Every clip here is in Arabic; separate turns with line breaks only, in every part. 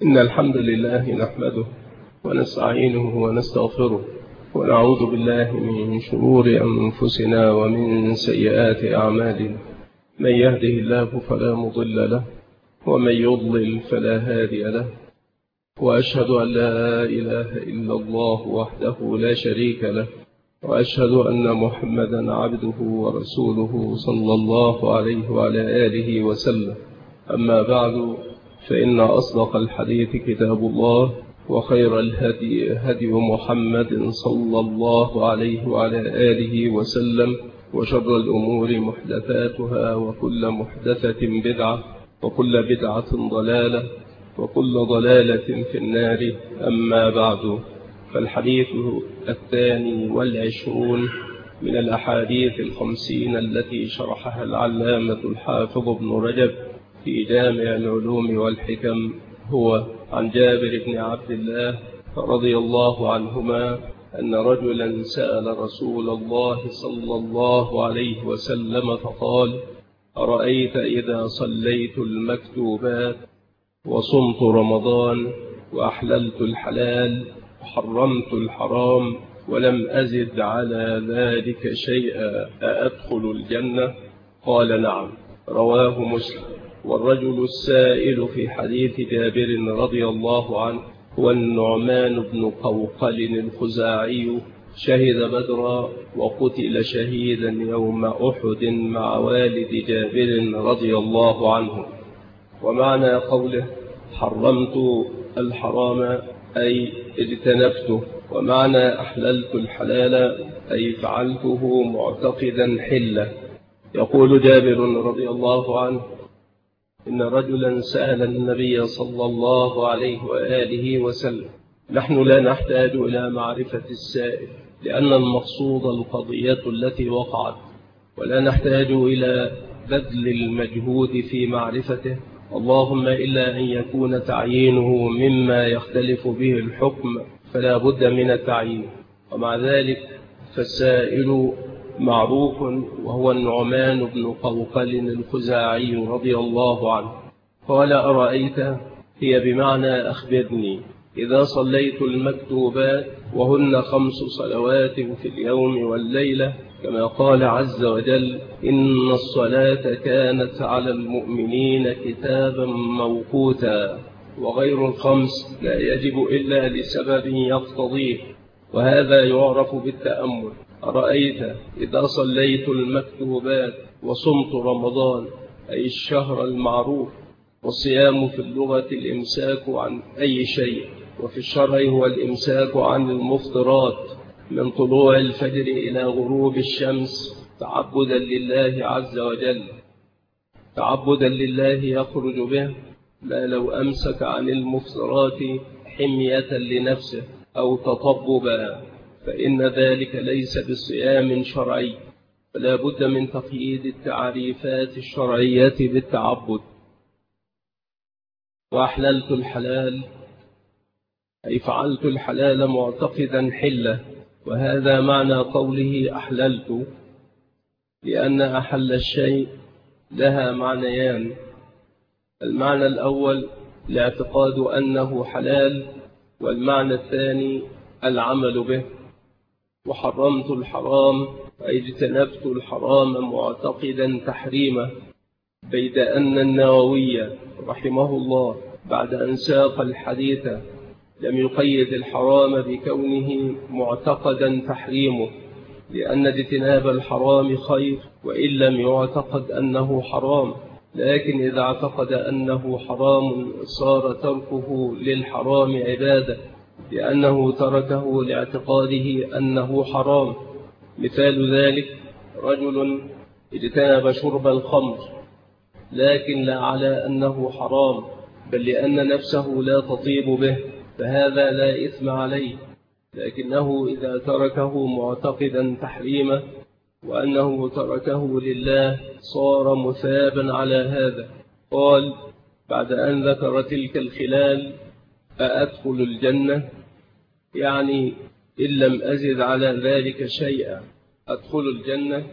إن الحمد لله نحمده ونستعينه ونستغفره ونعوذ بالله من شرور أنفسنا ومن سيئات أعمالنا. من يهده الله فلا مضل له ومن يضلل فلا هادي له، وأشهد أن لا إله إلا الله وحده لا شريك له، وأشهد أن محمدا عبده ورسوله صلى الله عليه وعلى آله وسلم. أما بعد، فإن أصدق الحديث كتاب الله، وخير الهدي هدي محمد صلى الله عليه وعلى آله وسلم، وشر الأمور محدثاتها، وكل محدثة بدعة، وكل بدعة ضلالة، وكل ضلالة في النار. أما بعد، فالحديث 22 من الأحاديث 50 التي شرحها العلامة الحافظ ابن رجب في جامع العلوم والحكم هو عن جابر بن عبد الله رضي الله عنهما أن رجلا سأل رسول الله صلى الله عليه وسلم فقال: أرأيت إذا صليت المكتوبات وصمت رمضان وأحللت الحلال وحرمت الحرام ولم أزد على ذلك شيئا، أأدخل الجنة؟ قال: نعم. رواه مسلم. والرجل السائل في حديث جابر رضي الله عنه هو النعمان بن قوقل الخزاعي، شهد بدرا وقتل شهيدا يوم أحد مع والد جابر رضي الله عنه. ومعنى قوله حرمت الحرام أي اجتنبته، ومعنى أحللت الحلال أي فعلته معتقدا حلة. يقول جابر رضي الله عنه: إن رجلا سأل النبي صلى الله عليه وآله وسلم. نحن لا نحتاج إلى معرفة السائل، لأن المقصود القضية التي وقعت، ولا نحتاج إلى بذل المجهود في معرفته، اللهم إلا أن يكون تعيينه مما يختلف به الحكم فلا بد من التعيين. ومع ذلك فالسائل معروف، وهو النعمان بن قوقل الخزاعي رضي الله عنه. قال: أرأيت هي بمعنى أخبرني إذا صليت المكتوبات، وهن 5 صلوات في اليوم والليلة، كما قال عز وجل: إن الصلاة كانت على المؤمنين كتابا موقوتا. وغير 5 لا يجب إلا لسبب يقتضيه، وهذا يعرف بالتأمل. أرأيت إذا صليت المكتوبات وصمت رمضان أي الشهر المعروف، والصيام في اللغة الإمساك عن أي شيء، وفي الشرع هو الإمساك عن المفطرات من طلوع الفجر إلى غروب الشمس تعبدا لله عز وجل. تعبدا لله يخرج به ما لو أمسك عن المفطرات حمية لنفسه أو تطببا، فإن ذلك ليس بصيام شرعي، فلا بد من تقييد التعريفات الشرعية بالتعبد. وأحللت الحلال أي فعلت الحلال معتقدا حلة، وهذا معنى قوله أحللت، لأن أحل الشيء لها معنيان. المعنى الأول الاعتقاد أنه حلال، والمعنى الثاني العمل به. وحرمت الحرام أي اجتنبت الحرام معتقدا تحريمه، بيد أن النووي رحمه الله بعد أن ساق الحديث لم يقيد الحرام بكونه معتقدا تحريمه، لأن اجتناب الحرام خير وإن لم يعتقد أنه حرام، لكن إذا اعتقد أنه حرام صار تركه للحرام عبادة، لأنه تركه لاعتقاده أنه حرام. مثال ذلك رجل اجتنب شرب الخمر، لكن لا على أنه حرام، بل لأن نفسه لا تطيب به، فهذا لا إثم عليه، لكنه إذا تركه معتقدا تحريمه وأنه تركه لله صار مثابا على هذا. قال بعد أن ذكر تلك الخلال: أأدخل الجنة؟ يعني إن لم أزد على ذلك شيئا أدخل الجنة.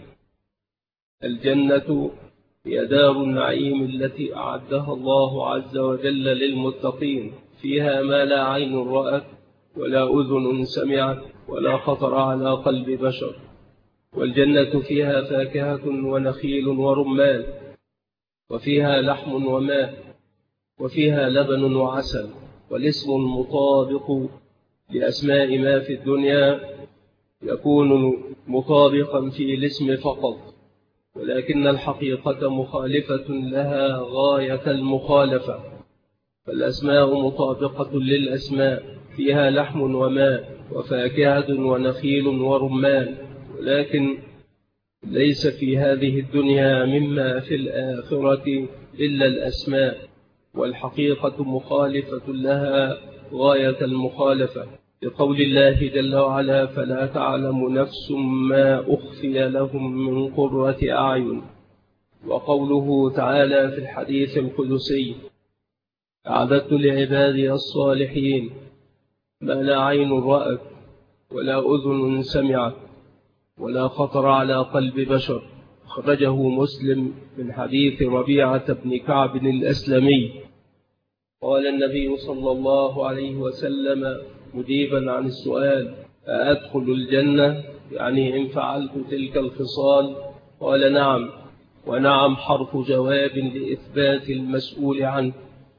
الجنة هي دار النعيم التي أعدها الله عز وجل للمتقين فيها ما لا عين رأت ولا أذن سمعت ولا خطر على قلب بشر. والجنة فيها فاكهة ونخيل ورمان، وفيها لحم وماء، وفيها لبن وعسل. والاسم المطابق لأسماء ما في الدنيا يكون مطابقا في الاسم فقط، ولكن الحقيقة مخالفة لها غاية المخالفة. فالأسماء مطابقة للأسماء، فيها لحم وماء وفاكهة ونخيل ورمان، ولكن ليس في هذه الدنيا مما في الآخرة إلا الأسماء، والحقيقة مخالفة لها غاية المخالفة، لقول الله جل وعلا: فلا تعلم نفس ما أخفي لهم من قرة أعين. وقوله تعالى في الحديث القدسي: أعددت لعبادي الصالحين ما لا عين رأت ولا أذن سمعت ولا خطر على قلب بشر. أخرجه مسلم من حديث ربيعة بن كعب الأسلمي. قال النبي صلى الله عليه وسلم مجيبا عن السؤال: أأدخل الجنة؟ يعني إن فعلت تلك الخصال؟ قال: نعم. ونعم حرف جواب لإثبات المسؤول عنه،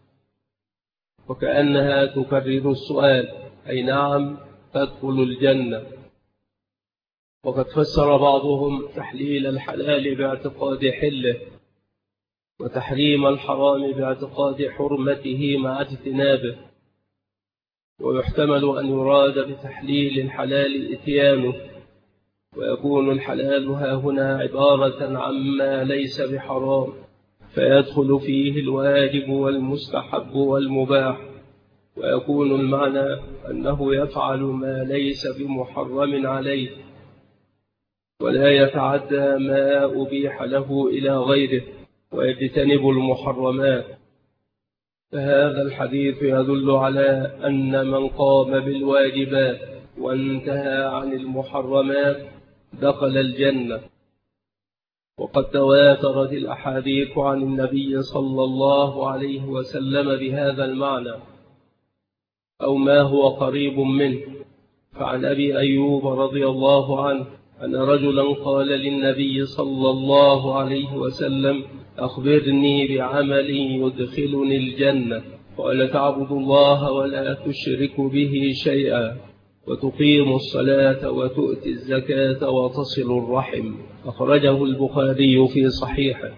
وكأنها تكرر السؤال، أي نعم تدخل الجنة. وقد فسر بعضهم تحليل الحلال باعتقاد حله، وتحريم الحرام باعتقاد حرمته مع اجتنابه. ويحتمل أن يراد بتحليل الحلال إتيانه، ويكون الحلال هاهنا عبارة عما ليس بحرام، فيدخل فيه الواجب والمستحب والمباح، ويكون المعنى أنه يفعل ما ليس بمحرم عليه، ولا يتعدى ما أبيح له إلى غيره، ويجتنب المحرمات. فهذا الحديث يدل على أن من قام بالواجبات وانتهى عن المحرمات دخل الجنة. وقد تواترت الأحاديث عن النبي صلى الله عليه وسلم بهذا المعنى أو ما هو قريب منه. فعن أبي أيوب رضي الله عنه أن رجلا قال للنبي صلى الله عليه وسلم: أخبرني بعمل يدخلني الجنة. قال: تعبد الله ولا تشرك به شيئا، وتقيم الصلاة وتؤتي الزكاة وتصل الرحم. أخرجه البخاري في صحيحه.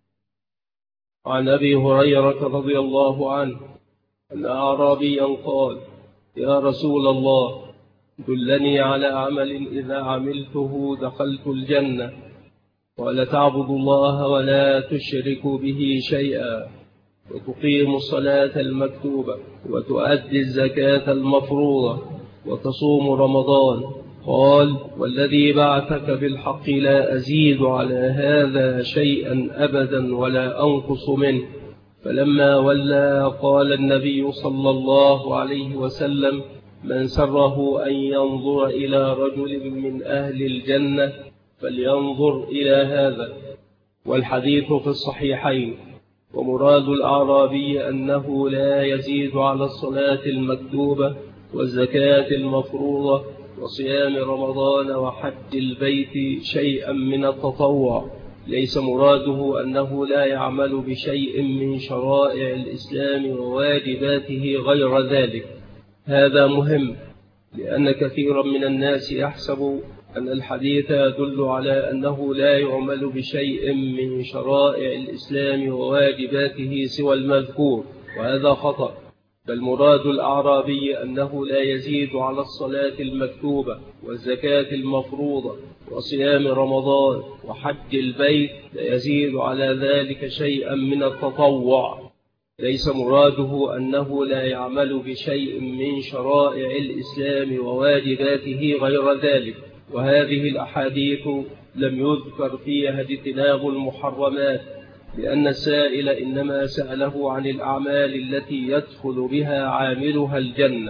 عن أبي هريرة رضي الله عنه أن أعرابيا قال: يا رسول الله، دلني على عمل إذا عملته دخلت الجنة. قال: تعبد الله ولا تشرك به شيئا، وتقيم الصلاة المكتوبة، وتؤدي الزكاة المفروضة، وتصوم رمضان. قال: والذي بعثك بالحق لا أزيد على هذا شيئا أبدا ولا أنقص منه. فلما ولى قال النبي صلى الله عليه وسلم: من سره أن ينظر إلى رجل من أهل الجنة فلينظر إلى هذا. والحديث في الصحيحين. ومراد الأعرابي أنه لا يزيد على الصلاة المكتوبة والزكاة المفروضة وصيام رمضان وحج البيت شيئا من التطوع. ليس مراده أنه لا يعمل بشيء من شرائع الإسلام وواجباته غير ذلك. هذا مهم، لأن كثيرا من الناس يحسب أن الحديث يدل على أنه لا يعمل بشيء من شرائع الإسلام وواجباته سوى المذكور، وهذا خطأ. فالمراد الأعرابي أنه لا يزيد على الصلاة المكتوبة والزكاة المفروضة وصيام رمضان وحج البيت، لا يزيد على ذلك شيئا من التطوع. ليس مراده أنه لا يعمل بشيء من شرائع الإسلام وواجباته غير ذلك. وهذه الأحاديث لم يذكر فيها اجتناب المحرمات، لأن السائل إنما سأله عن الأعمال التي يدخل بها عاملها الجنة،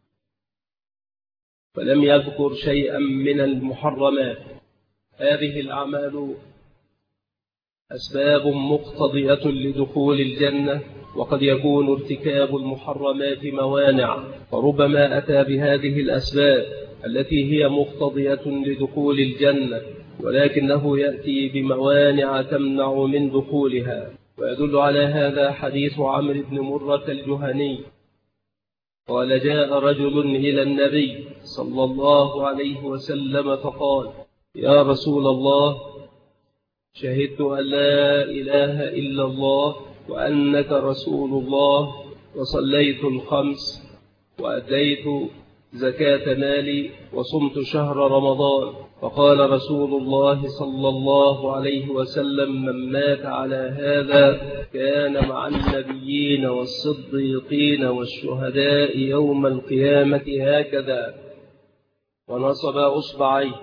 فلم يذكر شيئا من المحرمات. هذه الأعمال أسباب مقتضية لدخول الجنة، وقد يكون ارتكاب المحرمات موانع، فربما أتى بهذه الأسباب التي هي مقتضية لدخول الجنة، ولكنه يأتي بموانع تمنع من دخولها. ويدل على هذا حديث عمرو بن مرة الجهني قال: جاء رجل إلى النبي صلى الله عليه وسلم فقال: يا رسول الله، شهدت أن لا إله إلا الله وأنك رسول الله، وصليت الخمس، وأديت زكاة مالي، وصمت شهر رمضان. فقال رسول الله صلى الله عليه وسلم: من مات على هذا كان مع النبيين والصديقين والشهداء يوم القيامة هكذا، ونصب أصبعيه،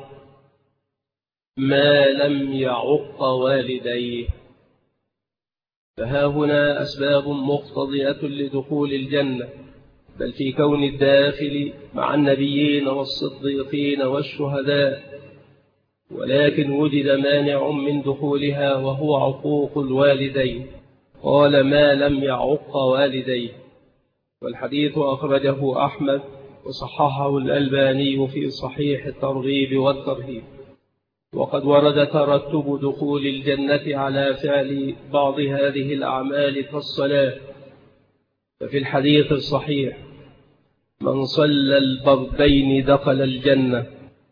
ما لم يعق والديه. فها هنا أسباب مقتضية لدخول الجنة، بل في كون الداخل مع النبيين والصديقين والشهداء، ولكن وجد مانع من دخولها وهو عقوق الوالدين. قال: ما لم يعق والديه. والحديث أخرجه أحمد وصححه الألباني في صحيح الترغيب والترهيب. وقد ورد ترتب دخول الجنة على فعل بعض هذه الأعمال كالصلاة، ففي الحديث الصحيح: من صلى البردين دخل الجنة،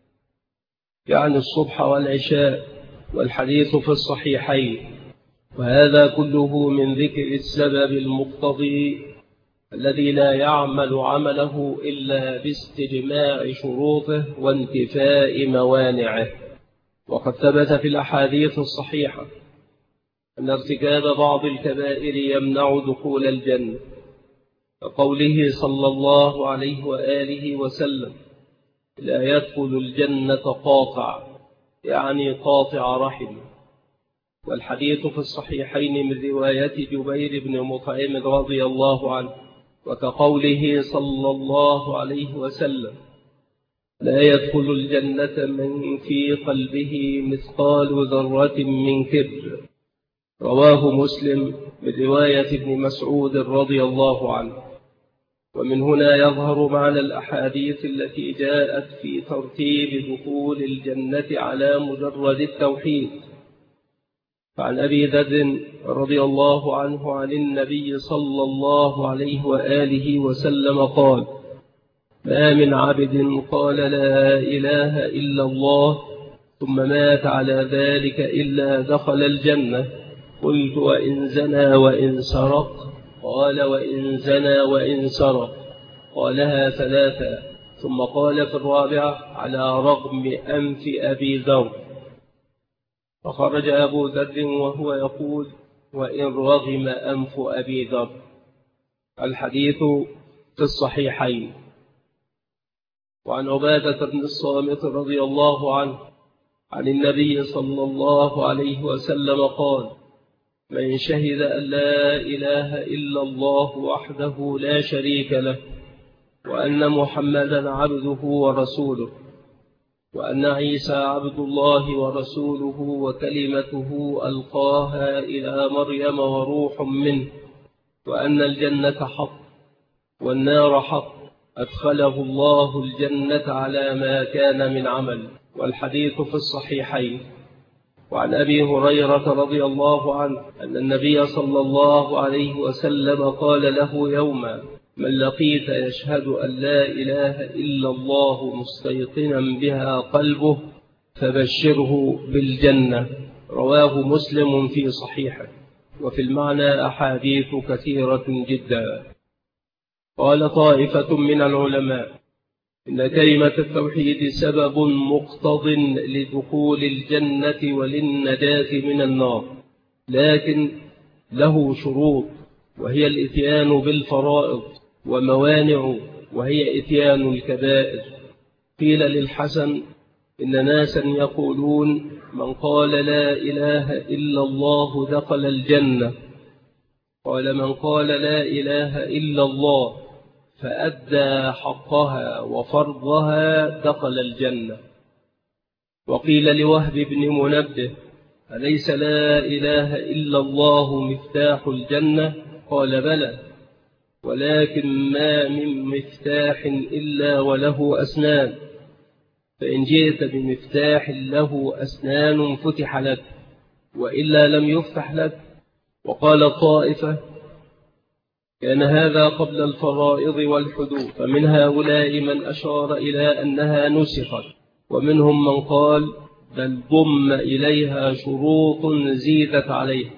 يعني الصبح والعشاء، والحديث في الصحيحين. وهذا كله من ذكر السبب المقتضي الذي لا يعمل عمله إلا باستجماع شروطه وانتفاء موانعه. وقد ثبت في الأحاديث الصحيحة أن ارتكاب بعض الكبائر يمنع دخول الجنة، كقوله صلى الله عليه وآله وسلم: لا يدخل الجنة قاطع، يعني قاطع رحم. والحديث في الصحيحين من رواية جبير بن مطعم رضي الله عنه. وكقوله صلى الله عليه وسلم: لا يدخل الجنة من في قلبه مثقال ذرة من كبر. رواه مسلم من رواية ابن مسعود رضي الله عنه. ومن هنا يظهر معنى الأحاديث التي جاءت في ترتيب دخول الجنة على مجرد التوحيد. فعن أبي ذر رضي الله عنه عن النبي صلى الله عليه وآله وسلم قال: ما من عبد قال لا إله إلا الله ثم مات على ذلك إلا دخل الجنة. قلت: وإن زنى وإن سرق؟ قال: وإن زنى وإن سرق. قالها ثلاثة، ثم قال في الرابعة: على رغم أنف أبي ذر. فخرج أبو ذر وهو يقول: وإن رغم أنف أبي ذر. الحديث في الصحيحين. وعن عبادة بن الصامت رضي الله عنه عن النبي صلى الله عليه وسلم قال: من شهد أن لا إله إلا الله وحده لا شريك له، وأن محمدا عبده ورسوله، وأن عيسى عبد الله ورسوله وكلمته ألقاها إلى مريم وروح منه، وأن الجنة حق والنار حق، أدخله الله الجنة على ما كان من عمل. والحديث في الصحيحين. وعن أبي هريرة رضي الله عنه أن النبي صلى الله عليه وسلم قال له يوما: من لقيت يشهد أن لا إله إلا الله مستيقنا بها قلبه فبشره بالجنة. رواه مسلم في صحيحه. وفي المعنى أحاديث كثيرة جدا. قال طائفة من العلماء: إن كلمة التوحيد سبب مقتض لدخول الجنة وللنجاة من النار، لكن له شروط، وهي الإتيان بالفرائض، وموانع، وهي إتيان الكبائر. قيل للحسن: إن ناسا يقولون من قال لا إله إلا الله دخل الجنة. قال: من قال لا إله إلا الله فأدى حقها وفرضها دخل الجنة. وقيل لوهب بن منبه: أليس لا إله إلا الله مفتاح الجنة؟ قال بلى، ولكن ما من مفتاح إلا وله أسنان، فإن جئت بمفتاح له أسنان فتح لك، وإلا لم يفتح لك. وقال الطائفة: كان هذا قبل الفرائض والحدود، فمن هؤلاء من أشار إلى أنها نسخت، ومنهم من قال بل ضم إليها شروط زيدت عليها،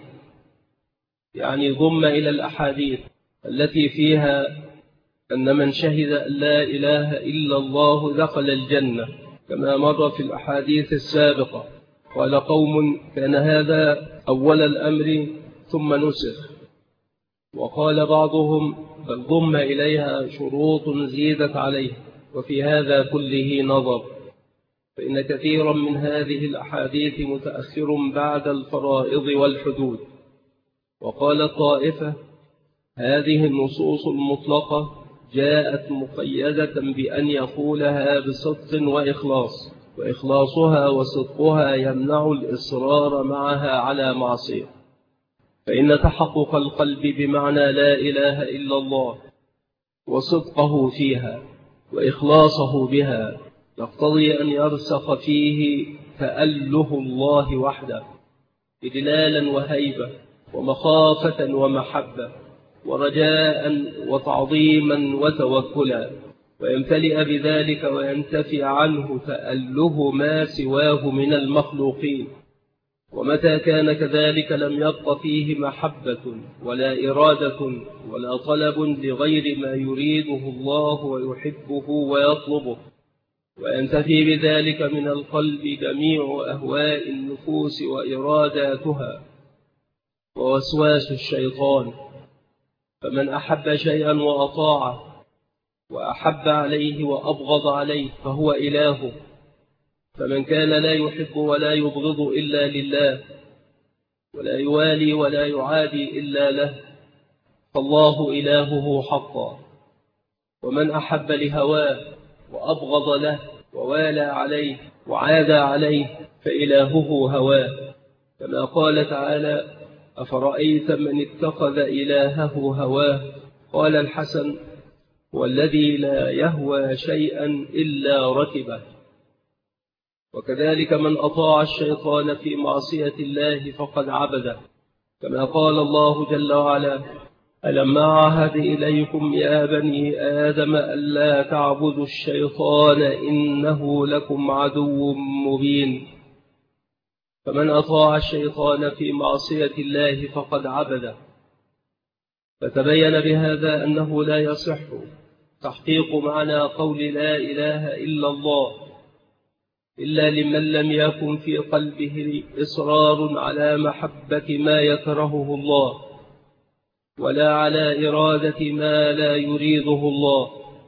يعني ضم إلى الأحاديث التي فيها أن من شهد أن لا إله إلا الله دخل الجنة، كما مر في الأحاديث السابقة. قال قوم: كان هذا أول الأمر ثم نسخ. وقال بعضهم: بل ضم إليها شروط زيدت عليه. وفي هذا كله نظر، فإن كثيرا من هذه الأحاديث متأخر بعد الفرائض والحدود. وقال الطائفة: هذه النصوص المطلقة جاءت مقيدة بأن يقولها بصدق وإخلاص، وإخلاصها وصدقها يمنع الإصرار معها على معصية، فإن تحقق القلب بمعنى لا إله إلا الله وصدقه فيها وإخلاصه بها يقتضي أن يرسخ فيه تأله الله وحده، إدلالا وهيبة ومخافة ومحبة ورجاء وتعظيما وتوكلا، ويمتلئ بذلك وينتفي عنه تأله ما سواه من المخلوقين. ومتى كان كذلك لم يبق فيه محبة ولا إرادة ولا طلب لغير ما يريده الله ويحبه ويطلبه، وينتفي بذلك من القلب جميع أهواء النفوس وإراداتها ووسواس الشيطان. فمن أحب شيئا وأطاعه وأحب عليه وأبغض عليه فهو إله. فمن كان لا يحب ولا يبغض إلا لله، ولا يوالي ولا يعادي إلا له، فالله إلهه حقا. ومن أحب لهواه وأبغض له ووالى عليه وعادى عليه فإلهه هواه، كما قال تعالى: أفرأيت من اتخذ إلهه هواه. قال الحسن: والذي لا يهوى شيئا إلا ركبه. وكذلك من أطاع الشيطان في معصية الله فقد عبده، كما قال الله جل وعلا: ألم أعهد إليكم يا بني آدم ألا تعبدوا الشيطان إنه لكم عدو مبين. فمن أطاع الشيطان في معصية الله فقد عبده. فتبين بهذا أنه لا يصح تحقيق معنى قول لا إله إلا الله إلا لمن لم يكن في قلبه إصرار على محبة ما يكرهه الله، ولا على إرادة ما لا يريده الله.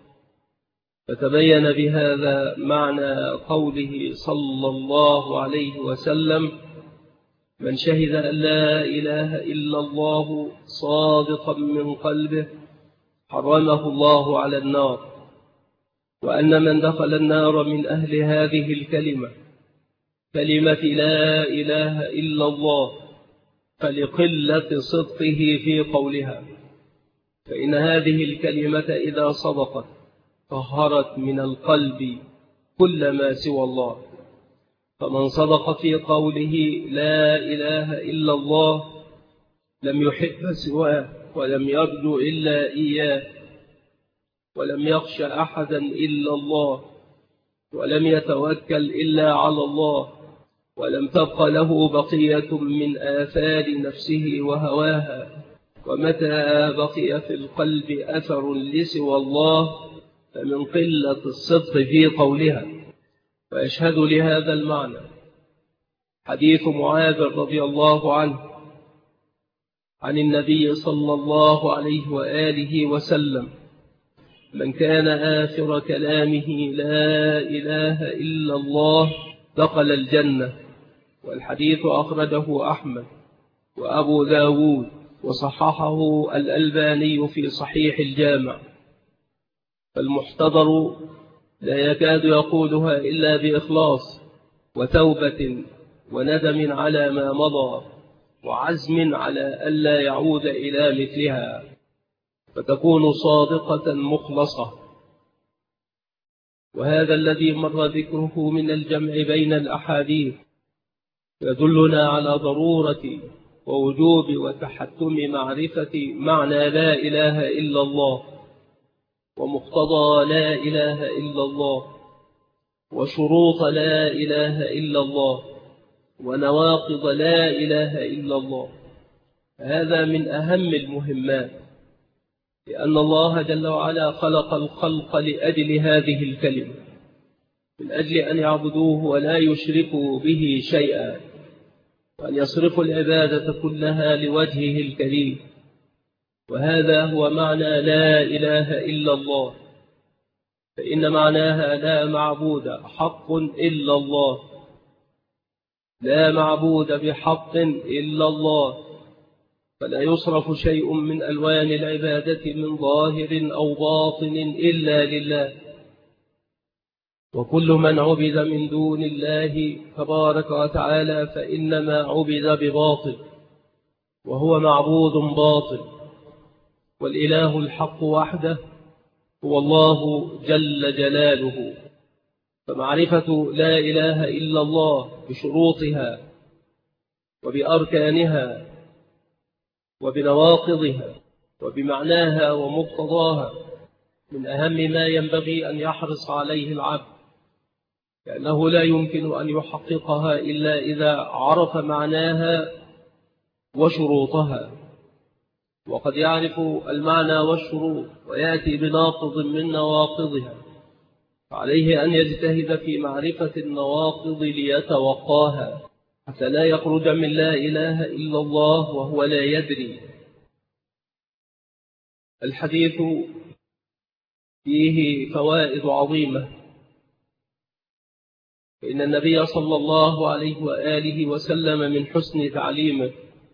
فتبين بهذا معنى قوله صلى الله عليه وسلم: من شهد أن لا إله إلا الله صادقا من قلبه حرمه الله على النار، وأن من دخل النار من أهل هذه الكلمة كلمة لا إله إلا الله فلقلة صدقه في قولها، فإن هذه الكلمة إذا صدقت طهرت من القلب كل ما سوى الله. فمن صدق في قوله لا إله إلا الله لم يحب سواه ولم يرجو إلا إياه، ولم يخش أحدا إلا الله، ولم يتوكل إلا على الله، ولم تبق له بقية من آثار نفسه وهواها. ومتى بقي في القلب أثر لسوى الله فمن قلة الصدق في قولها. ويشهد لهذا المعنى حديث معاذ رضي الله عنه عن النبي صلى الله عليه وآله وسلم: من كان آخر كلامه لا إله إلا الله دخل الجنة. والحديث أخرجه أحمد وأبو داود وصححه الألباني في صحيح الجامع. فالمحتضر لا يكاد يقولها إلا بإخلاص وتوبة وندم على ما مضى، وعزم على ألا يعود إلى مثلها، فتكون صادقة مخلصة. وهذا الذي مر ذكره من الجمع بين الأحاديث يدلنا على ضرورة ووجوب وتحتم معرفة معنى لا إله إلا الله، ومقتضى لا إله إلا الله، وشروط لا إله إلا الله، ونواقض لا إله إلا الله. هذا من أهم المهمات، لأن الله جل وعلا خلق الخلق لأجل هذه الكلمة، من أجل أن يعبدوه ولا يشركوا به شيئا، وأن يصرفوا العبادة كلها لوجهه الكريم. وهذا هو معنى لا إله إلا الله، فإن معناها لا معبود حق إلا الله، لا معبود بحق إلا الله، فلا يصرف شيء من ألوان العبادة من ظاهر أو باطن إلا لله. وكل من عبد من دون الله تبارك وتعالى فإنما عبد بباطل، وهو معبود باطل. والإله الحق وحده هو الله جل جلاله. فمعرفة لا إله إلا الله بشروطها وبأركانها وبنواقضها وبمعناها ومقتضاها من أهم ما ينبغي أن يحرص عليه العبد، لأنه لا يمكن أن يحققها إلا إذا عرف معناها وشروطها. وقد يعرف المعنى والشروط ويأتي بناقض من نواقضها، فعليه أن يجتهد في معرفة النواقض ليتوقاها، حتى لا يخرج من لا إله إلا الله وهو لا يدري. الحديث فيه فوائد عظيمة، فإن النبي صلى الله عليه وآله وسلم من حسن تعليمه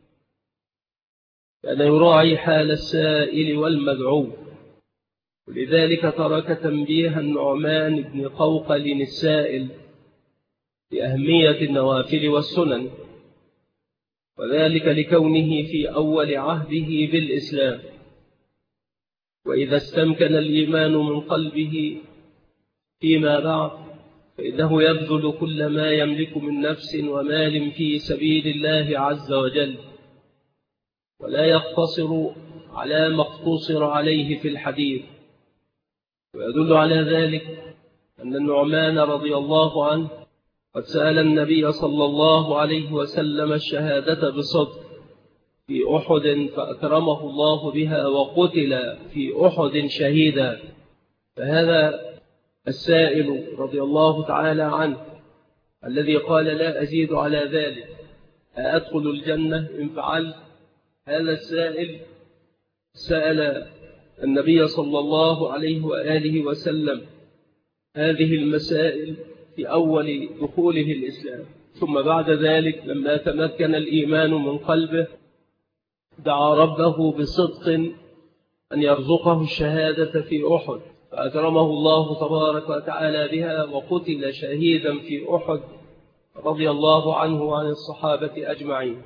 كان يراعي حال السائل والمدعو، ولذلك ترك تنبيه النعمان بن قوقل السائل لأهمية النوافل والسنن، وذلك لكونه في أول عهده بالإسلام، وإذا استمكن الإيمان من قلبه فيما بعد فإنه يبذل كل ما يملك من نفس ومال في سبيل الله عز وجل، ولا يقتصر على ما اقتصر عليه في الحديث. ويدل على ذلك أن النعمان رضي الله عنه قد سأل النبي صلى الله عليه وسلم الشهادة بصدق في أحد فأكرمه الله بها، وقتل في أحد شهيدا. فهذا السائل رضي الله تعالى عنه الذي قال لا أزيد على ذلك، أأدخل الجنة إن فعلت، هذا السائل سأل النبي صلى الله عليه وآله وسلم هذه المسائل في أول دخوله الإسلام، ثم بعد ذلك لما تمكن الإيمان من قلبه دعا ربه بصدق أن يرزقه الشهادة في أحد، فأكرمه الله تبارك وتعالى بها، وقتل شهيدا في أحد رضي الله عنه وعن الصحابة أجمعين.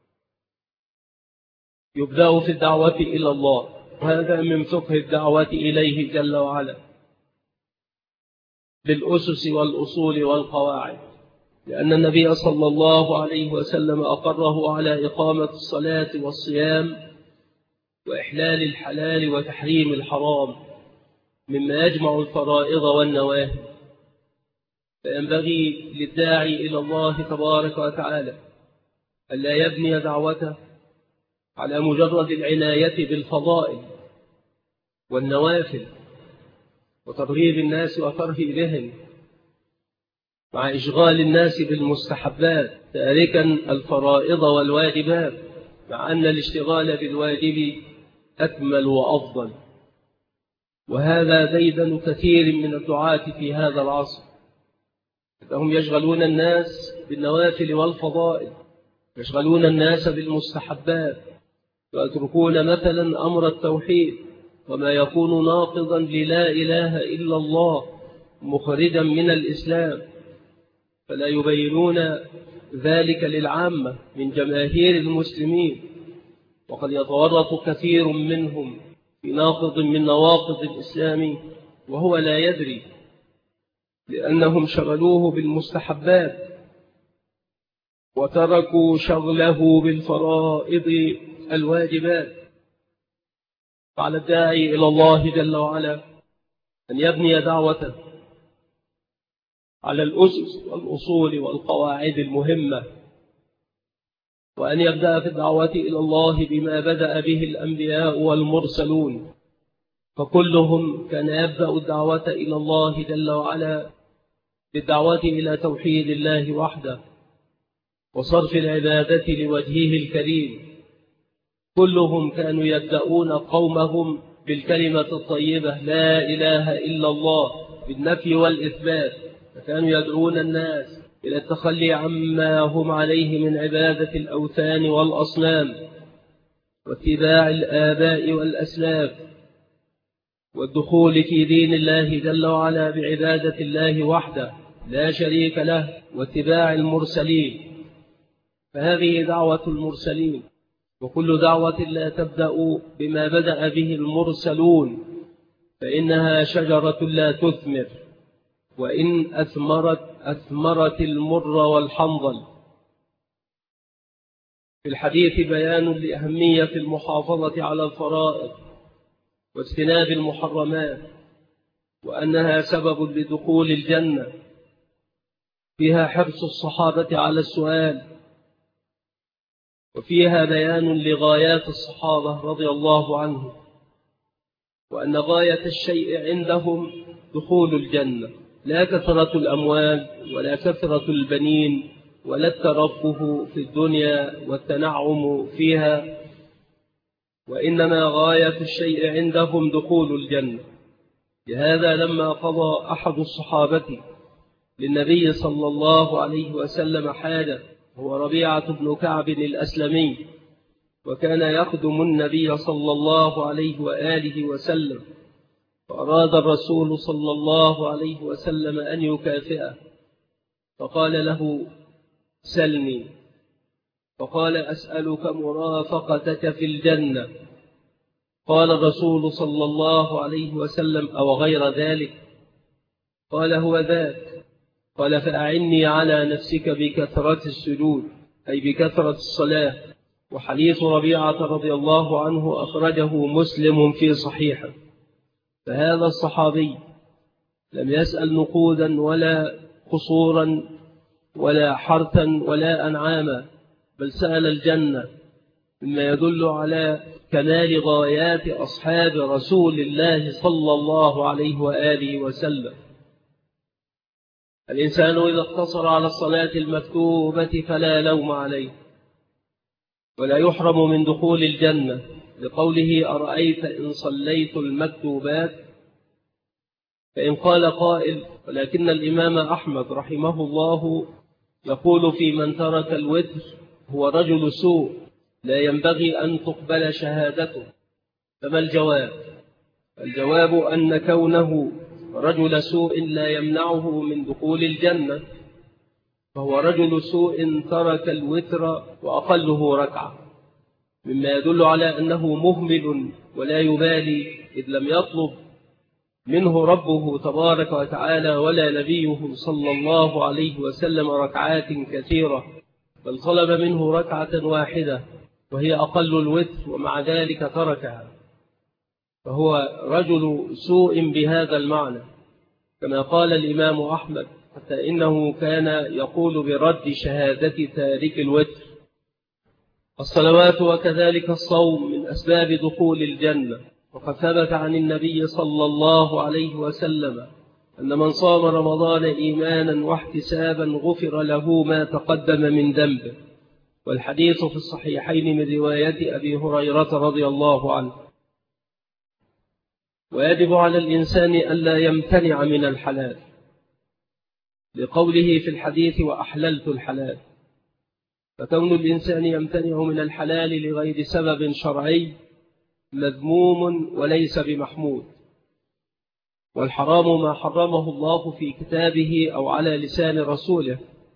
يبدأ في الدعوة إلى الله، وهذا من فقه الدعوة إليه جل وعلا بالأسس والأصول والقواعد، لأن النبي صلى الله عليه وسلم أقره على إقامة الصلاة والصيام وإحلال الحلال وتحريم الحرام مما يجمع الفرائض والنواهي. فينبغي للداعي إلى الله تبارك وتعالى ألا يبني دعوته على مجرد العناية بالفضائل والنوافل وترغيب الناس وترهيبهم مع إشغال الناس بالمستحبات، تاركا الفرائض والواجبات، مع أن الاشتغال بالواجب أكمل وأفضل. وهذا ديدن كثير من الدعاة في هذا العصر، فهم يشغلون الناس بالنوافل والفضائل، يشغلون الناس بالمستحبات، ويتركون مثلا أمر التوحيد وما يكون ناقضا للا إله إلا الله مخرجا من الإسلام، فلا يبينون ذلك للعامة من جماهير المسلمين، وقد يتورط كثير منهم في ناقض من نواقض الإسلام وهو لا يدري، لأنهم شغلوه بالمستحبات وتركوا شغله بالفرائض الواجبات. فعلى الداعي إلى الله جل وعلا أن يبني دعوته على الأسس والأصول والقواعد المهمة، وأن يبدأ في الدعوة إلى الله بما بدأ به الأنبياء والمرسلون، فكلهم كان يبدأ الدعوة إلى الله جل وعلا بالدعوة إلى توحيد الله وحده وصرف العبادة لوجهه الكريم. كلهم كانوا يبدأون قومهم بالكلمة الطيبة لا إله إلا الله بالنفي والإثبات، فكانوا يدعون الناس إلى التخلي عما هم عليه من عبادة الأوثان والأصنام واتباع الآباء والأسلاف، والدخول في دين الله جل وعلا بعبادة الله وحده لا شريك له واتباع المرسلين. فهذه دعوة المرسلين، وكل دعوة لا تبدأ بما بدأ به المرسلون فإنها شجرة لا تثمر، وإن أثمرت المر والحنظل. في الحديث بيان لأهمية المحافظة على الفرائض واجتناب المحرمات، وأنها سبب لدخول الجنة. فيها حرص الصحابة على السؤال، وفيها بيان لغايات الصحابة رضي الله عنهم، وأن غاية الشيء عندهم دخول الجنة، لا كثرة الأموال ولا كثرة البنين ولا الترفه في الدنيا والتنعم فيها، وإنما غاية الشيء عندهم دخول الجنة. لهذا لما قضى أحد الصحابة للنبي صلى الله عليه وسلم حاجة، هو ربيعة بن كعب الأسلمي، وكان يخدم النبي صلى الله عليه وآله وسلم، فأراد الرسول صلى الله عليه وسلم أن يكافئه، فقال له سلني، فقال أسألك مرافقتك في الجنة. قال الرسول صلى الله عليه وسلم أو غير ذلك؟ قال هو ذاك. قال فأعني على نفسك بكثرة السجود، أي بكثرة الصلاة. وحديث ربيعة رضي الله عنه أخرجه مسلم في صحيحه. فهذا الصحابي لم يسأل نقودا ولا قصورا ولا حرثا ولا أنعاما، بل سأل الجنة، مما يدل على كمال غايات أصحاب رسول الله صلى الله عليه وآله وسلم. الإنسان إذا اقتصر على الصلاة المكتوبة فلا لوم عليه، ولا يحرم من دخول الجنة، لقوله أرأيت إن صليت المكتوبات. فإن قال قائل ولكن الإمام أحمد رحمه الله يقول في من ترك الوتر هو رجل سوء لا ينبغي أن تقبل شهادته، فما الجواب؟ الجواب أن كونه رجل سوء لا يمنعه من دخول الجنة، فهو رجل سوء ترك الوتر وأقله ركعة، مما يدل على أنه مهمل ولا يبالي، إذ لم يطلب منه ربه تبارك وتعالى ولا نبيه صلى الله عليه وسلم ركعات كثيرة، بل طلب منه ركعة واحدة وهي أقل الوتر، ومع ذلك تركها، فهو رجل سوء بهذا المعنى. كما قال الإمام أحمد حتى إنه كان يقول برد شهادة تارك الوتر. الصلوات وكذلك الصوم من أسباب دخول الجنة، وقد ثبت عن النبي صلى الله عليه وسلم أن من صام رمضان إيمانا واحتسابا غفر له ما تقدم من ذنبه، والحديث في الصحيحين من رواية أبي هريرة رضي الله عنه. ويجب على الإنسان ألا يمتنع من الحلال، لقوله في الحديث وأحللت الحلال، فكون الإنسان يمتنع من الحلال لغير سبب شرعي مذموم وليس بمحمود. والحرام ما حرمه الله في كتابه أو على لسان رسوله،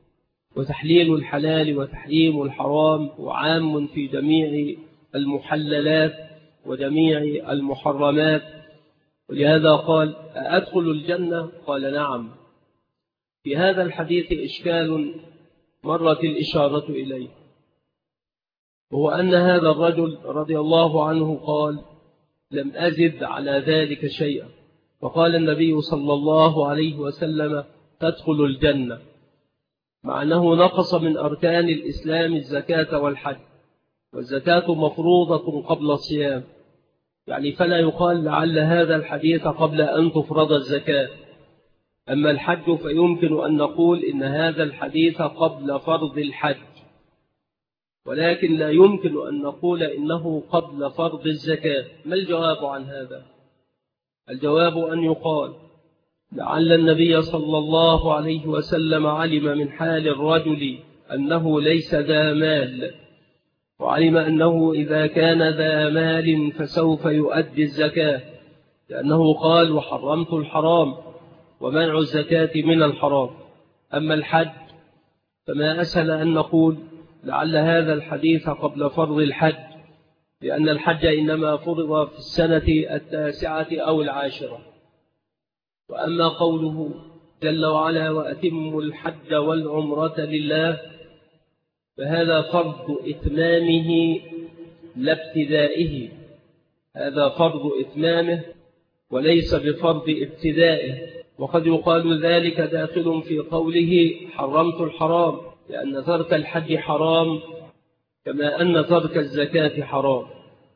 وتحليل الحلال وتحريم الحرام وعام في جميع المحللات وجميع المحرمات. ولهذا قال: أأدخل الجنة؟ قال: نعم. في هذا الحديث إشكال مرت الإشارة إليه، وهو أن هذا الرجل رضي الله عنه قال: لم أزد على ذلك شيئا. وقال النبي صلى الله عليه وسلم: تدخل الجنة، مع أنه نقص من أركان الإسلام الزكاة والحج، والزكاة مفروضة قبل الصيام، يعني فلا يقال لعل هذا الحديث قبل أن تفرض الزكاة. أما الحج فيمكن أن نقول إن هذا الحديث قبل فرض الحج، ولكن لا يمكن أن نقول إنه قبل فرض الزكاة. ما الجواب عن هذا؟ الجواب أن يقال لعل النبي صلى الله عليه وسلم علم من حال الرجل أنه ليس ذا مال، وعلم أنه إذا كان ذا مال فسوف يؤدي الزكاة، لأنه قال: وحرمت الحرام، ومنع الزكاة من الحرام. أما الحج فما أسهل أن نقول لعل هذا الحديث قبل فرض الحج، لأن الحج إنما فرض في السنة 9 أو 10. وأما قوله جل وعلا: وأتموا الحج والعمرة لله، فهذا فرض إتمامه لا ابتدائه، هذا فرض إتمامه وليس بفرض ابتدائه. وقد يقال ذلك داخل في قوله: حرمت الحرام، لأن ترك الحج حرام كما أن ترك الزكاة حرام.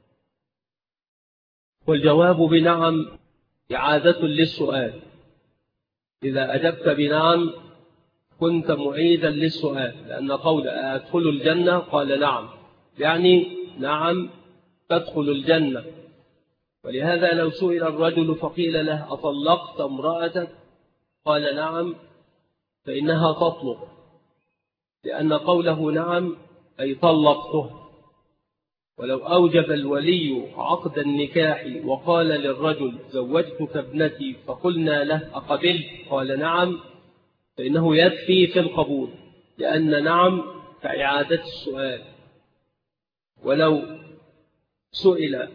والجواب بنعم إعادة للسؤال. إذا أجبت بنعم كنت معيدا للسؤال، لأن قول أدخل الجنة قال نعم، يعني نعم تدخل الجنة. ولهذا لو سئل الرجل فقيل له: أطلقت امرأتك؟ قال نعم، فإنها تطلق، لأن قوله نعم أي طلقته. ولو أوجب الولي عقد النكاح وقال للرجل: زوجتك ابنتي، فقلنا له: أقبلت؟ قال نعم، فإنه يكفي في القبول، لأن نعم كإعادة السؤال. ولو سئل: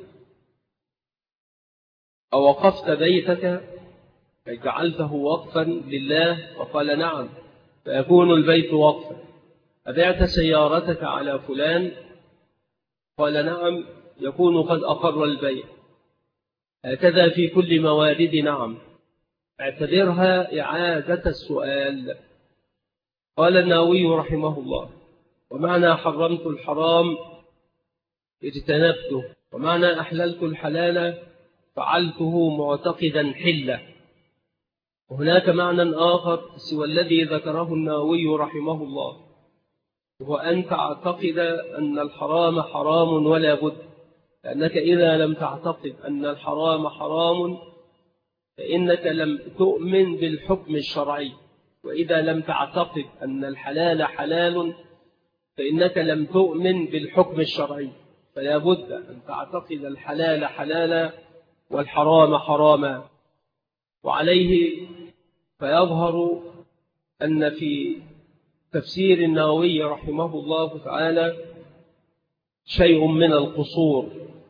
أوقفت بيتك أي جعلته وقفا لله؟ فقال نعم، فيكون البيت وقفا. أبعت سيارتك على فلان؟ قال نعم، يكون قد أقر البيع. هكذا في كل موارد نعم، اعتبرها إعادة السؤال. قال النووي رحمه الله: ومعنى حرمت الحرام اجتنبته، ومعنى أحللت الحلال فعلته معتقدا حلة. وهناك معنى آخر سوى الذي ذكره النووي رحمه الله، وهو أن تعتقد أن الحرام حرام ولا بد، لأنك إذا لم تعتقد أن الحرام حرام فإنك لم تؤمن بالحكم الشرعي، وإذا لم تعتقد أن الحلال حلال فإنك لم تؤمن بالحكم الشرعي. فلا بد أن تعتقد الحلال حلالا والحرام حراما. وعليه فيظهر أن في تفسير النووي رحمه الله تعالى شيء من القصور.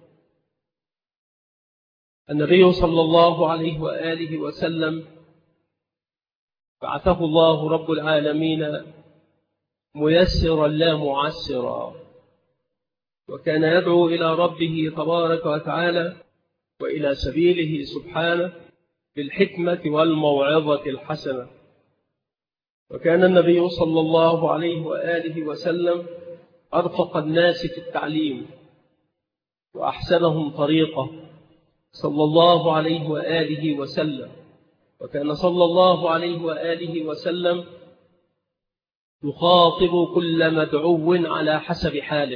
النبي صلى الله عليه وآله وسلم بعثه الله رب العالمين ميسرا لا معسرا، وكان يدعو إلى ربه تبارك وتعالى وإلى سبيله سبحانه بالحكمة والموعظة الحسنة. وكان النبي صلى الله عليه وآله وسلم أرفق الناس في التعليم وأحسنهم طريقة صلى الله عليه وآله وسلم. وكان صلى الله عليه وآله وسلم يخاطب كل مدعو على حسب حاله.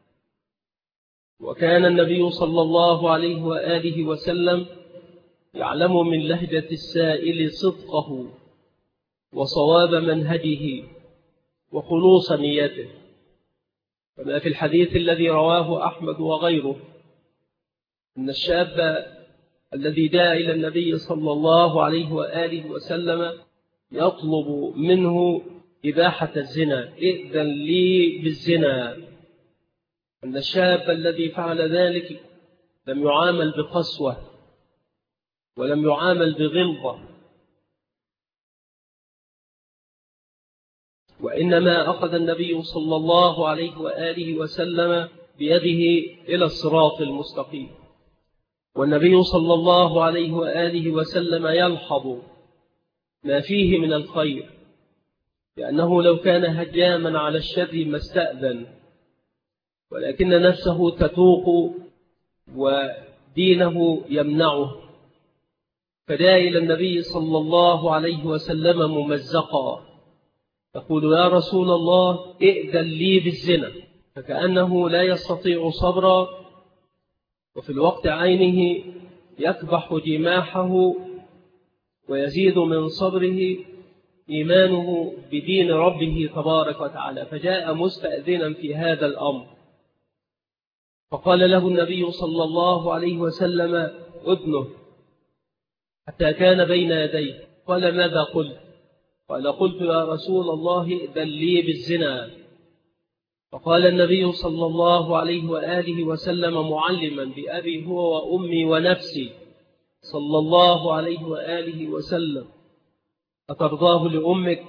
وكان النبي صلى الله عليه وآله وسلم يعلم من لهجة السائل صدقه وصواب منهجه وخلوص نيته، كما في الحديث الذي رواه أحمد وغيره أن الشاب الذي جاء إلى النبي صلى الله عليه وآله وسلم يطلب منه إباحة الزنا، ائذن لي بالزنا. أن الشاب الذي فعل ذلك لم يعامل بقسوة ولم يعامل بغلظة، وإنما أخذ النبي صلى الله عليه وآله وسلم بيده إلى الصراط المستقيم. والنبي صلى الله عليه وآله وسلم يلحظ ما فيه من الخير، لأنه لو كان هجاما على الشر ما استأذن، ولكن نفسه تتوق ودينه يمنعه، فجاء إلى النبي صلى الله عليه وسلم ممزقا يقول: يا رسول الله ائذن لي بالزنا، فكأنه لا يستطيع صبرا، وفي الوقت عينه يكبح جماحه ويزيد من صبره إيمانه بدين ربه تبارك وتعالى، فجاء مستأذنا في هذا الأمر. فقال له النبي صلى الله عليه وسلم: أذنه، حتى كان بين يديه. قال: ماذا قلت؟ قال: قلت يا رسول الله ائذن لي بالزنا. فقال النبي صلى الله عليه وآله وسلم معلما بأبي هو وأمي ونفسي صلى الله عليه وآله وسلم: أترضاه لأمك؟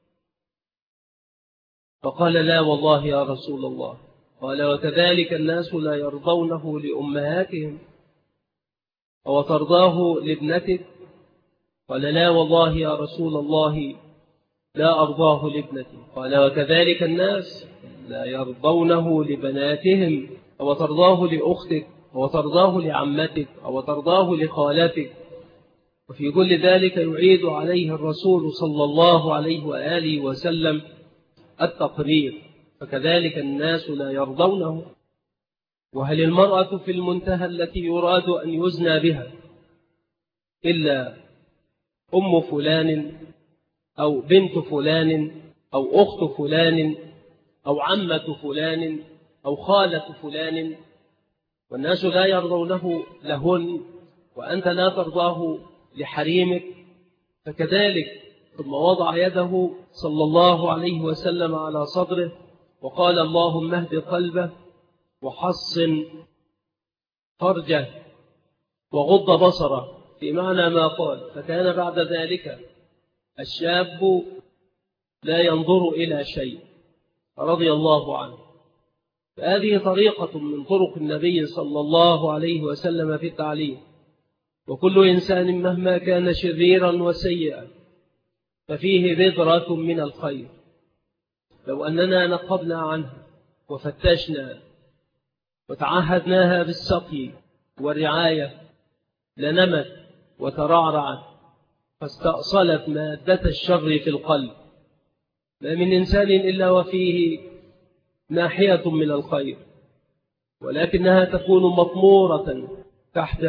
فقال: لا والله يا رسول الله. قال: وكذلك الناس لا يرضونه لأمهاتهم، أو ترضاه لابنتك؟ قال: لا والله يا رسول الله لا أرضاه لابنتي. قال: وكذلك الناس لا يرضونه لبناتهم، أو ترضاه لأختك، أو ترضاه لعمتك، أو ترضاه لخالتك. وفي كل ذلك يعيد عليه الرسول صلى الله عليه وآله وسلم التقرير، فكذلك الناس لا يرضونه. وهل المرأة في المنتهى التي يراد أن يزنى بها إلا أم فلان أو بنت فلان أو أخت فلان أو عمة فلان أو خالة فلان، والناس لا يرضونه لهن، وأنت لا ترضاه لحريمك؟ فكذلك. ثم وضع يده صلى الله عليه وسلم على صدره وقال: اللهم اهد قلبه وحصن فرجه وغض بصره، في معنى ما قال. فكان بعد ذلك الشاب لا ينظر إلى شيء رضي الله عنه. فهذه طريقة من طرق النبي صلى الله عليه وسلم في التعليم. وكل إنسان مهما كان شريرا وسيئا ففيه بذرة من الخير، لو أننا نقبنا عنها وفتشنا وتعهدناها بالسقي والرعاية لنمت وترعرعت فاستأصلت مادة الشر في القلب. ما من إنسان إلا وفيه ناحية من الخير، ولكنها تكون مطمورة تحت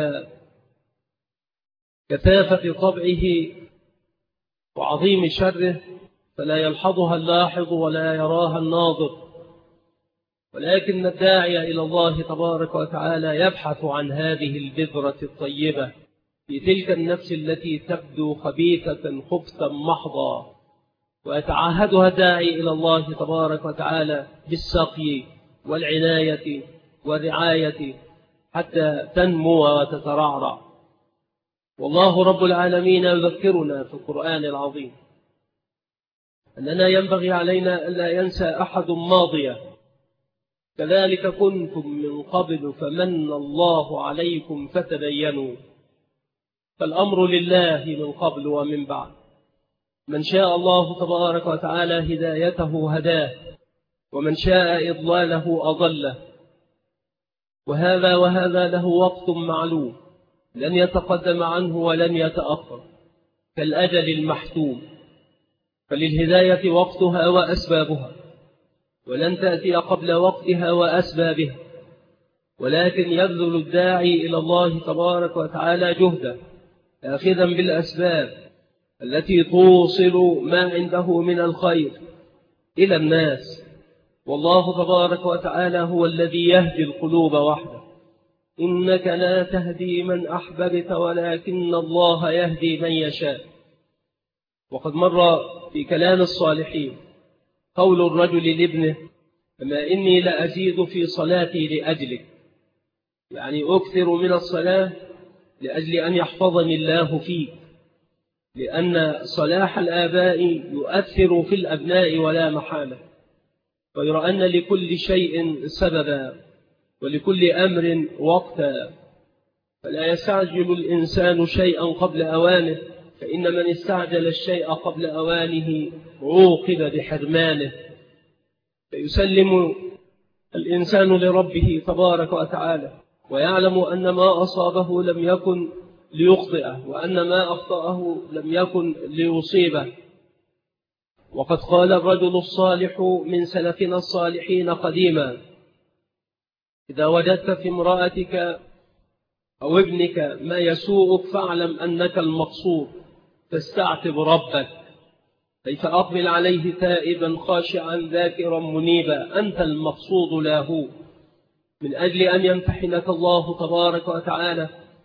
كثافة طبعه وعظيم شره، فلا يلحظها اللاحظ ولا يراها الناظر. ولكن الداعي إلى الله تبارك وتعالى يبحث عن هذه البذرة الطيبة في تلك النفس التي تبدو خبيثة خبثا محضا، ويتعهدها الداعي إلى الله تبارك وتعالى بالسقي والعناية والرعاية حتى تنمو وتترعرع. والله رب العالمين يذكرنا في القرآن العظيم أننا ينبغي علينا أن لا ينسى أحد ماضية: كذلك كنتم من قبل فمن الله عليكم فتبينوا. فالأمر لله من قبل ومن بعد. من شاء الله تبارك وتعالى هدايته هداه، ومن شاء إضلاله أضله. وهذا له وقت معلوم لن يتقدم عنه ولن يتأخر، كالأجل المحتوم. فللهداية وقتها وأسبابها، ولن تأتي قبل وقتها وأسبابها، ولكن يبذل الداعي إلى الله تبارك وتعالى جهده آخذا بالأسباب التي توصل ما عنده من الخير إلى الناس. والله تبارك وتعالى هو الذي يهدي القلوب وحده. إنك لا تهدي من أحببت ولكن الله يهدي من يشاء. وقد مر في كلام الصالحين قول الرجل لابنه: أما إني لأزيد في صلاتي لأجلك، يعني أكثر من الصلاة لأجل أن يحفظني الله فيك، لأن صلاح الآباء يؤثر في الأبناء ولا محالة، غير أن لكل شيء سببا ولكل أمر وقتا، فلا يستعجل الإنسان شيئا قبل أوانه، فإن من استعجل الشيء قبل أوانه عوقب بحرمانه. فيسلم الإنسان لربه تبارك وتعالى، ويعلم أن ما أصابه لم يكن ليخطئه، وأن ما أخطأه لم يكن ليصيبه. وقد قال الرجل الصالح من سلفنا الصالحين قديما: إذا وجدت في امرأتك أو ابنك ما يسوءك فاعلم أنك المقصود، فاستعتب ربك، أي فأقبل عليه تائبا خاشعا ذاكرا منيبا، أنت المقصود لا هو، من أجل أن يمتحنك الله تبارك وتعالى،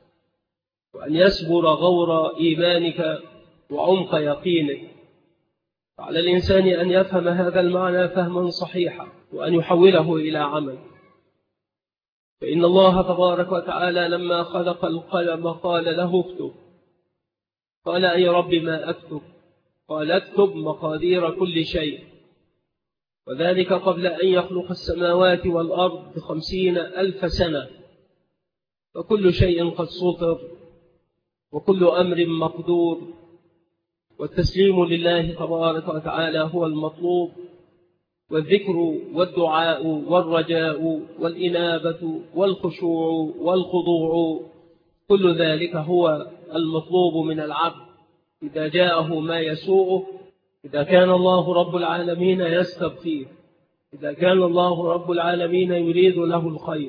وأن يسبر غور إيمانك وعمق يقينك. فعلى الإنسان أن يفهم هذا المعنى فهما صحيحا، وأن يحوله إلى عمل. فإن الله تبارك وتعالى لما خلق القلم قال له اكتب، قال: أي رب ما أكتب؟ قال: اكتب مقادير كل شيء، وذلك قبل أن يخلق السماوات والأرض ب50,000 سنة، فكل شيء قد سطر، وكل أمر مقدور، والتسليم لله تبارك وتعالى هو المطلوب، والذكر والدعاء والرجاء والإنابة والخشوع والخضوع، كل ذلك هو المطلوب من العبد إذا جاءه ما يسوءه، إذا كان الله رب العالمين يستغفيه، إذا كان الله رب العالمين يريد له الخير،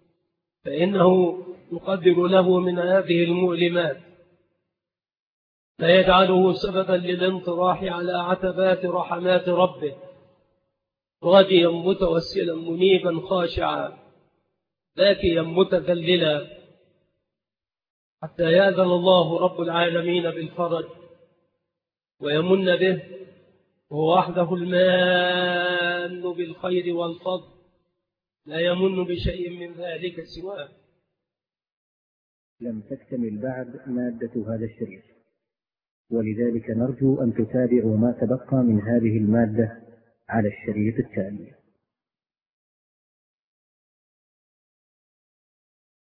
فإنه يقدر له من هذه المؤلمات فيجعله سببا للانطراح على عتبات رحمات ربه، راجيا متوسلا منيبا خاشعا ذاكيا متذللا، حتى يأذن الله رب العالمين بالفرج ويمن به، وهو وحده المان بالخير والفضل، لا يمن بشيء من ذلك سواه.
لم تكتمل بعد مادة هذا الشريط، ولذلك نرجو أن تتابعوا ما تبقى من هذه المادة على الشريط التالي.